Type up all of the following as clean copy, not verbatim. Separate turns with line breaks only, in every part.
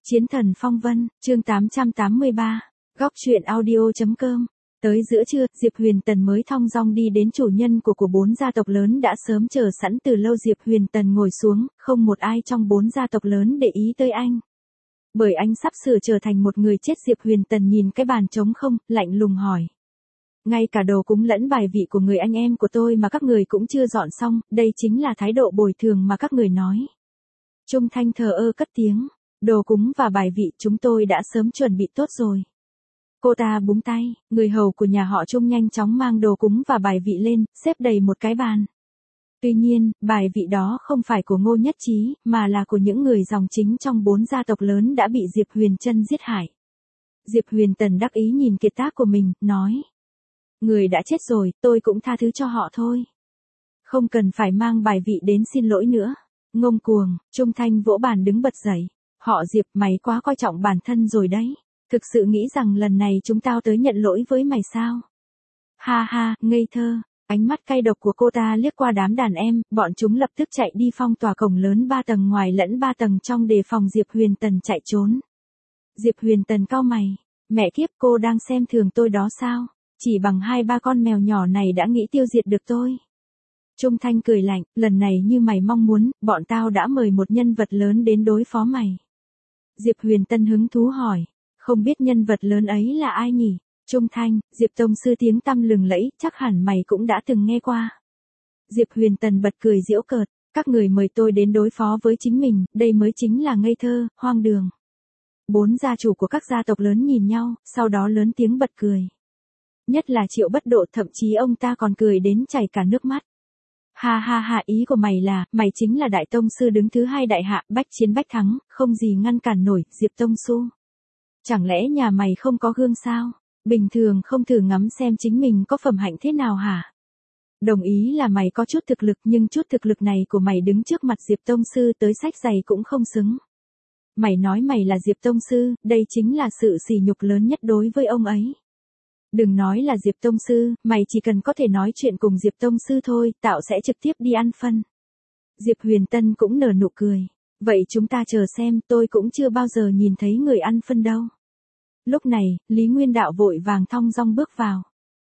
Chiến thần phong vân, chương 883, góc truyện audio.com. Tới giữa trưa, Diệp Huyền Tần mới thong dong đi đến chủ nhân của bốn gia tộc lớn đã sớm chờ sẵn từ lâu. Diệp Huyền Tần ngồi xuống, không một ai trong bốn gia tộc lớn để ý tới anh. Bởi anh sắp sửa trở thành một người chết. Diệp Huyền Tần nhìn cái bàn trống không, lạnh lùng hỏi. Ngay cả đồ cúng lẫn bài vị của người anh em của tôi mà các người cũng chưa dọn xong, đây chính là thái độ bồi thường mà các người nói. Trung Thanh thờ ơ cất tiếng. Đồ cúng và bài vị chúng tôi đã sớm chuẩn bị tốt rồi. Cô ta búng tay, người hầu của nhà họ Trung nhanh chóng mang đồ cúng và bài vị lên, xếp đầy một cái bàn. Tuy nhiên, bài vị đó không phải của Ngô Nhất Chí, mà là của những người dòng chính trong bốn gia tộc lớn đã bị Diệp Huyền Trân giết hại. Diệp Huyền Tần đắc ý nhìn kiệt tác của mình, nói. Người đã chết rồi, tôi cũng tha thứ cho họ thôi. Không cần phải mang bài vị đến xin lỗi nữa. Ngông cuồng, Trung Thanh vỗ bàn đứng bật dậy. Họ Diệp, mày quá coi trọng bản thân rồi đấy. Thực sự nghĩ rằng lần này chúng tao tới nhận lỗi với mày sao? Ha ha, ngây thơ. Ánh mắt cay độc của cô ta liếc qua đám đàn em, bọn chúng lập tức chạy đi phong tỏa cổng lớn 3 tầng ngoài lẫn 3 tầng trong đề phòng Diệp Huyền Tần chạy trốn. Diệp Huyền Tần cau mày. Mẹ kiếp, cô đang xem thường tôi đó sao? Chỉ bằng 2-3 con mèo nhỏ này đã nghĩ tiêu diệt được tôi. Trung Thanh cười lạnh, lần này như mày mong muốn, bọn tao đã mời một nhân vật lớn đến đối phó mày. Diệp Huyền Tân hứng thú hỏi, không biết nhân vật lớn ấy là ai nhỉ? Trung Thanh, Diệp Tông Sư tiếng tăm lừng lẫy, chắc hẳn mày cũng đã từng nghe qua. Diệp Huyền Tần bật cười giễu cợt, các người mời tôi đến đối phó với chính mình, đây mới chính là ngây thơ, hoang đường. Bốn gia chủ của các gia tộc lớn nhìn nhau, sau đó lớn tiếng bật cười. Nhất là Triệu Bất Độ, thậm chí ông ta còn cười đến chảy cả nước mắt. Ha ha ha, ý của mày là, mày chính là đại tông sư đứng thứ 2 đại hạ, bách chiến bách thắng, không gì ngăn cản nổi, Diệp Tông Su. Chẳng lẽ nhà mày không có gương sao? Bình thường không thử ngắm xem chính mình có phẩm hạnh thế nào hả? Đồng ý là mày có chút thực lực, nhưng chút thực lực này của mày đứng trước mặt Diệp Tông Sư tới sách giày cũng không xứng. Mày nói mày là Diệp Tông Sư, đây chính là sự sỉ nhục lớn nhất đối với ông ấy. Đừng nói là Diệp Tông Sư, mày chỉ cần có thể nói chuyện cùng Diệp Tông Sư thôi, tạo sẽ trực tiếp đi ăn phân. Diệp Huyền Tân cũng nở nụ cười. Vậy chúng ta chờ xem, tôi cũng chưa bao giờ nhìn thấy người ăn phân đâu. Lúc này, Lý Nguyên Đạo vội vàng thong dong bước vào.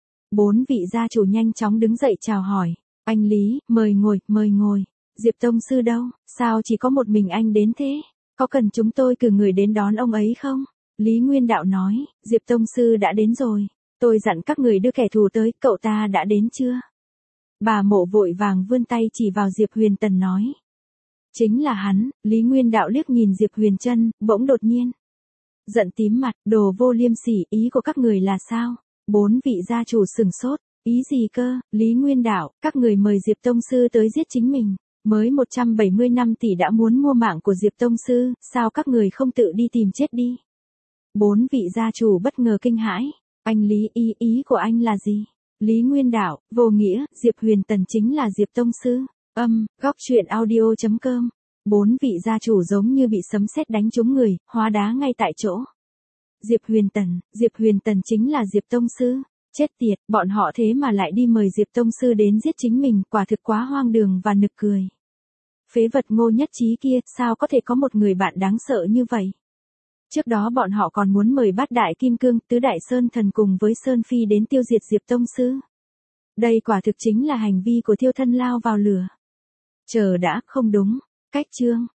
4 vị gia chủ nhanh chóng đứng dậy chào hỏi. Anh Lý, mời ngồi, mời ngồi. Diệp Tông Sư đâu, sao chỉ có một mình anh đến thế? Có cần chúng tôi cử người đến đón ông ấy không? Lý Nguyên Đạo nói, Diệp Tông Sư đã đến rồi. Tôi dặn các người đưa kẻ thù tới, cậu ta đã đến chưa? Bà Mộ vội vàng vươn tay chỉ vào Diệp Huyền Tần nói. Chính là hắn. Lý Nguyên Đạo liếc nhìn Diệp Huyền Trân, bỗng đột nhiên. Giận tím mặt, đồ vô liêm sỉ, ý của các người là sao? 4 vị gia chủ sừng sốt, ý gì cơ? Lý Nguyên Đạo, các người mời Diệp Tông Sư tới giết chính mình. Mới 175 tỷ đã muốn mua mạng của Diệp Tông Sư, sao các người không tự đi tìm chết đi? 4 vị gia chủ bất ngờ kinh hãi. Anh Lý, ý của anh là gì? Lý Nguyên Đạo, vô nghĩa, Diệp Huyền Tần chính là Diệp Tông Sư. Góc truyện audio.com. 4 vị gia chủ giống như bị sấm sét đánh trúng người, hóa đá ngay tại chỗ. Diệp Huyền Tần chính là Diệp Tông Sư. Chết tiệt, bọn họ thế mà lại đi mời Diệp Tông Sư đến giết chính mình, quả thực quá hoang đường và nực cười. Phế vật Ngô Nhất Chí kia, sao có thể có một người bạn đáng sợ như vậy? Trước đó bọn họ còn muốn mời Bát Đại Kim Cương, Tứ Đại Sơn Thần cùng với Sơn Phi đến tiêu diệt Diệp Tông Sư. Đây quả thực chính là hành vi của thiêu thân lao vào lửa. Chờ đã, không đúng. Cách chương.